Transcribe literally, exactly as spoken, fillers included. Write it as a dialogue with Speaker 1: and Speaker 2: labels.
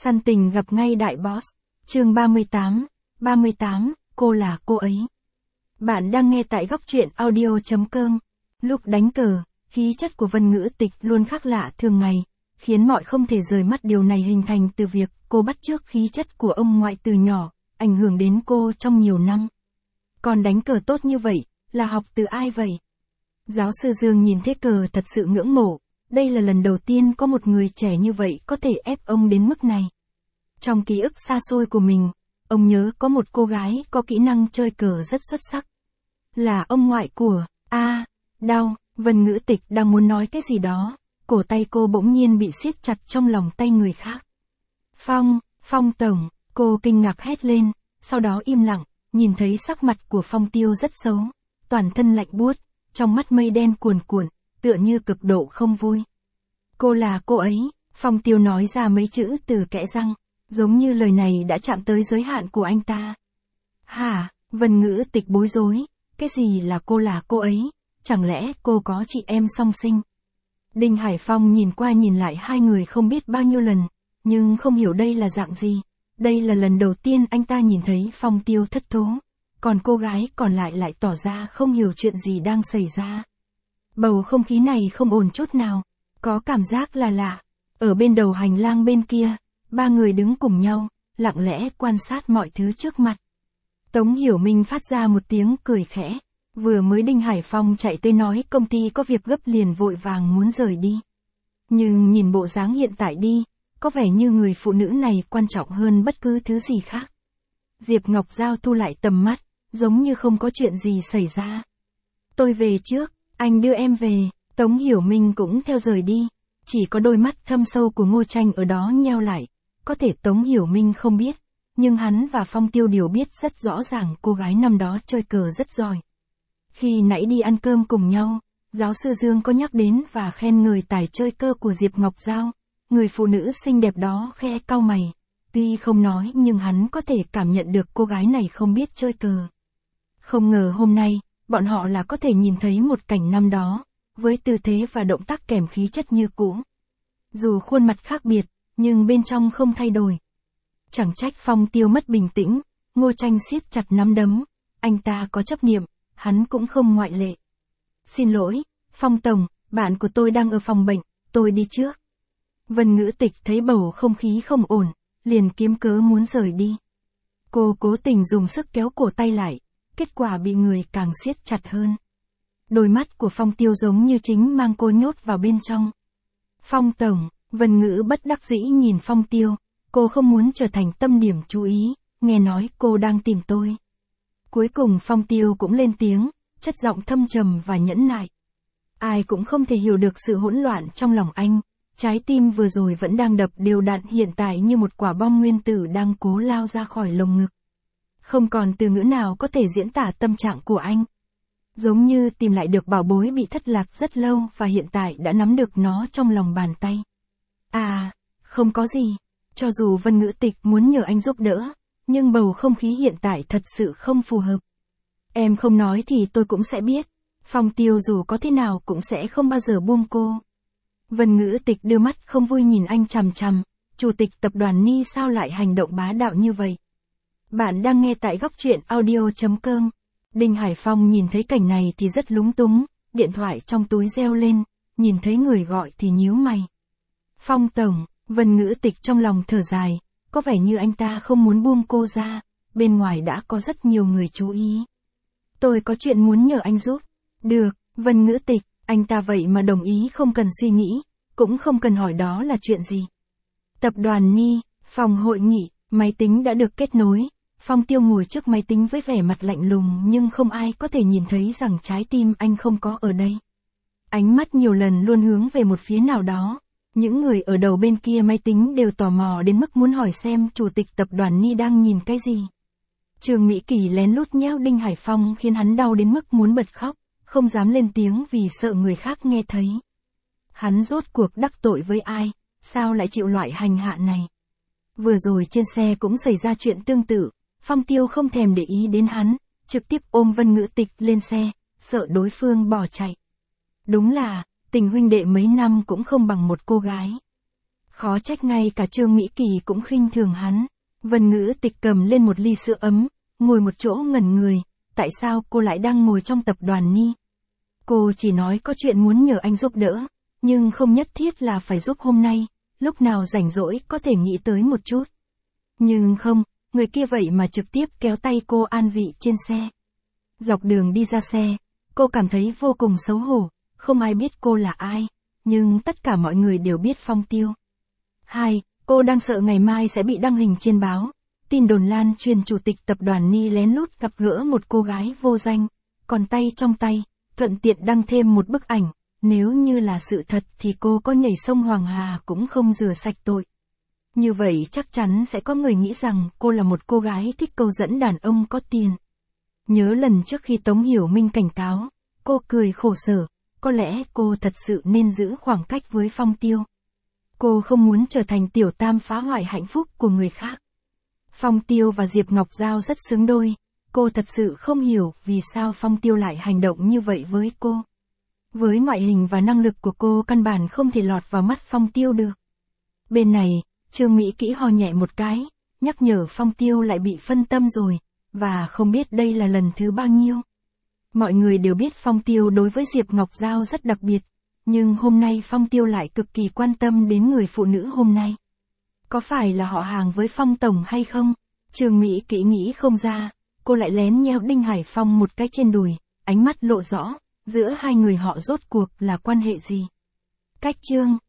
Speaker 1: Săn tình gặp ngay đại boss. Chương ba mươi tám, ba mươi tám, cô là cô ấy. Bạn đang nghe tại góc truyện audio chấm com. Lúc đánh cờ, khí chất của Vân Ngữ Tịch luôn khác lạ thường ngày, khiến mọi không thể rời mắt. Điều này hình thành từ việc cô bắt chước khí chất của ông ngoại từ nhỏ, ảnh hưởng đến cô trong nhiều năm. Còn đánh cờ tốt như vậy, là học từ ai vậy? Giáo sư Dương nhìn thế cờ thật sự ngưỡng mộ. Đây là lần đầu tiên có một người trẻ như vậy có thể ép ông đến mức này. Trong ký ức xa xôi của mình, ông nhớ có một cô gái có kỹ năng chơi cờ rất xuất sắc. Là ông ngoại của, a à, đau, Vân Ngữ Tịch đang muốn nói cái gì đó, cổ tay cô bỗng nhiên bị siết chặt trong lòng tay người khác. Phong, Phong tổng, cô kinh ngạc hét lên, sau đó im lặng, nhìn thấy sắc mặt của Phong Tiêu rất xấu, toàn thân lạnh buốt, trong mắt mây đen cuồn cuộn, tựa như cực độ không vui. Cô là cô ấy, Phong Tiêu nói ra mấy chữ từ kẽ răng, giống như lời này đã chạm tới giới hạn của anh ta. Hả, Vân Ngữ Tịch bối rối, cái gì là cô là cô ấy, chẳng lẽ cô có chị em song sinh? Đinh Hải Phong nhìn qua nhìn lại hai người không biết bao nhiêu lần, nhưng không hiểu đây là dạng gì. Đây là lần đầu tiên anh ta nhìn thấy Phong Tiêu thất thố, còn cô gái còn lại lại tỏ ra không hiểu chuyện gì đang xảy ra. Bầu không khí này không ổn chút nào, có cảm giác là lạ. Ở bên đầu hành lang bên kia, ba người đứng cùng nhau, lặng lẽ quan sát mọi thứ trước mặt. Tống Hiểu Minh phát ra một tiếng cười khẽ, vừa mới Đinh Hải Phong chạy tới nói công ty có việc gấp liền vội vàng muốn rời đi. Nhưng nhìn bộ dáng hiện tại đi, có vẻ như người phụ nữ này quan trọng hơn bất cứ thứ gì khác. Diệp Ngọc Giao thu lại tầm mắt, giống như không có chuyện gì xảy ra. Tôi về trước, anh đưa em về. Tống Hiểu Minh cũng theo rời đi, chỉ có đôi mắt thâm sâu của Ngô Tranh ở đó nheo lại. Có thể Tống Hiểu Minh không biết, nhưng hắn và Phong Tiêu đều biết rất rõ ràng cô gái năm đó chơi cờ rất giỏi. Khi nãy đi ăn cơm cùng nhau, giáo sư Dương có nhắc đến và khen ngợi tài chơi cơ của Diệp Ngọc Giao. Người phụ nữ xinh đẹp đó khẽ cau mày, tuy không nói nhưng hắn có thể cảm nhận được cô gái này không biết chơi cờ. Không ngờ hôm nay, bọn họ là có thể nhìn thấy một cảnh năm đó, với tư thế và động tác kèm khí chất như cũ. Dù khuôn mặt khác biệt, nhưng bên trong không thay đổi. Chẳng trách Phong Tiêu mất bình tĩnh, Ngô Tranh siết chặt nắm đấm, anh ta có chấp niệm, hắn cũng không ngoại lệ. Xin lỗi, Phong Tổng, bạn của tôi đang ở phòng bệnh, tôi đi trước. Vân Ngữ Tịch thấy bầu không khí không ổn, liền kiếm cớ muốn rời đi. Cô cố tình dùng sức kéo cổ tay lại, kết quả bị người càng siết chặt hơn. Đôi mắt của Phong Tiêu giống như chính mang cô nhốt vào bên trong. Phong Tổng, Vân Ngữ bất đắc dĩ nhìn Phong Tiêu, cô không muốn trở thành tâm điểm chú ý, nghe nói cô đang tìm tôi. Cuối cùng Phong Tiêu cũng lên tiếng, chất giọng thâm trầm và nhẫn nại. Ai cũng không thể hiểu được sự hỗn loạn trong lòng anh, trái tim vừa rồi vẫn đang đập đều đặn, hiện tại như một quả bom nguyên tử đang cố lao ra khỏi lồng ngực. Không còn từ ngữ nào có thể diễn tả tâm trạng của anh. Giống như tìm lại được bảo bối bị thất lạc rất lâu và hiện tại đã nắm được nó trong lòng bàn tay. À, không có gì. Cho dù Vân Ngữ Tịch muốn nhờ anh giúp đỡ, nhưng bầu không khí hiện tại thật sự không phù hợp. Em không nói thì tôi cũng sẽ biết. Phong Tiêu dù có thế nào cũng sẽ không bao giờ buông cô. Vân Ngữ Tịch đưa mắt không vui nhìn anh chằm chằm. Chủ tịch tập đoàn Ni sao lại hành động bá đạo như vậy? Bạn đang nghe tại góc truyện audio chấm com. Đinh Hải Phong nhìn thấy cảnh này thì rất lúng túng, điện thoại trong túi reo lên, nhìn thấy người gọi thì nhíu mày. Phong Tổng, Vân Ngữ Tịch trong lòng thở dài, có vẻ như anh ta không muốn buông cô ra, bên ngoài đã có rất nhiều người chú ý. Tôi có chuyện muốn nhờ anh giúp. Được, Vân Ngữ Tịch, anh ta vậy mà đồng ý không cần suy nghĩ, cũng không cần hỏi đó là chuyện gì. Tập đoàn Ni, phòng hội nghị, máy tính đã được kết nối. Phong Tiêu ngồi trước máy tính với vẻ mặt lạnh lùng nhưng không ai có thể nhìn thấy rằng trái tim anh không có ở đây. Ánh mắt nhiều lần luôn hướng về một phía nào đó. Những người ở đầu bên kia máy tính đều tò mò đến mức muốn hỏi xem chủ tịch tập đoàn Ni đang nhìn cái gì. Trường Mỹ Kỳ lén lút nhéo Đinh Hải Phong khiến hắn đau đến mức muốn bật khóc, không dám lên tiếng vì sợ người khác nghe thấy. Hắn rốt cuộc đắc tội với ai, sao lại chịu loại hành hạ này? Vừa rồi trên xe cũng xảy ra chuyện tương tự. Phong Tiêu không thèm để ý đến hắn, trực tiếp ôm Vân Ngữ Tịch lên xe, sợ đối phương bỏ chạy. Đúng là, tình huynh đệ mấy năm cũng không bằng một cô gái. Khó trách ngay cả Trương Mỹ Kỳ cũng khinh thường hắn. Vân Ngữ Tịch cầm lên một ly sữa ấm, ngồi một chỗ ngẩn người, tại sao cô lại đang ngồi trong tập đoàn Ni? Cô chỉ nói có chuyện muốn nhờ anh giúp đỡ, nhưng không nhất thiết là phải giúp hôm nay, lúc nào rảnh rỗi có thể nghĩ tới một chút. Nhưng không, người kia vậy mà trực tiếp kéo tay cô an vị trên xe. Dọc đường đi ra xe, cô cảm thấy vô cùng xấu hổ, không ai biết cô là ai, nhưng tất cả mọi người đều biết Phong Tiêu. Hai, cô đang sợ ngày mai sẽ bị đăng hình trên báo. Tin đồn lan truyền chủ tịch tập đoàn Ni lén lút gặp gỡ một cô gái vô danh, còn tay trong tay, thuận tiện đăng thêm một bức ảnh. Nếu như là sự thật thì cô có nhảy sông Hoàng Hà cũng không rửa sạch tội. Như vậy chắc chắn sẽ có người nghĩ rằng cô là một cô gái thích câu dẫn đàn ông có tiền. Nhớ lần trước khi Tống Hiểu Minh cảnh cáo, cô cười khổ sở, có lẽ cô thật sự nên giữ khoảng cách với Phong Tiêu. Cô không muốn trở thành tiểu tam phá hoại hạnh phúc của người khác. Phong Tiêu và Diệp Ngọc Giao rất xứng đôi, cô thật sự không hiểu vì sao Phong Tiêu lại hành động như vậy với cô. Với ngoại hình và năng lực của cô căn bản không thể lọt vào mắt Phong Tiêu được. Bên này, Trương Mỹ Kỹ ho nhẹ một cái, nhắc nhở Phong Tiêu lại bị phân tâm rồi, và không biết đây là lần thứ bao nhiêu. Mọi người đều biết Phong Tiêu đối với Diệp Ngọc Giao rất đặc biệt, nhưng hôm nay Phong Tiêu lại cực kỳ quan tâm đến người phụ nữ hôm nay. Có phải là họ hàng với Phong Tổng hay không? Trương Mỹ Kỹ nghĩ không ra, cô lại lén nheo Đinh Hải Phong một cái trên đùi, ánh mắt lộ rõ, giữa hai người họ rốt cuộc là quan hệ gì? Cách chương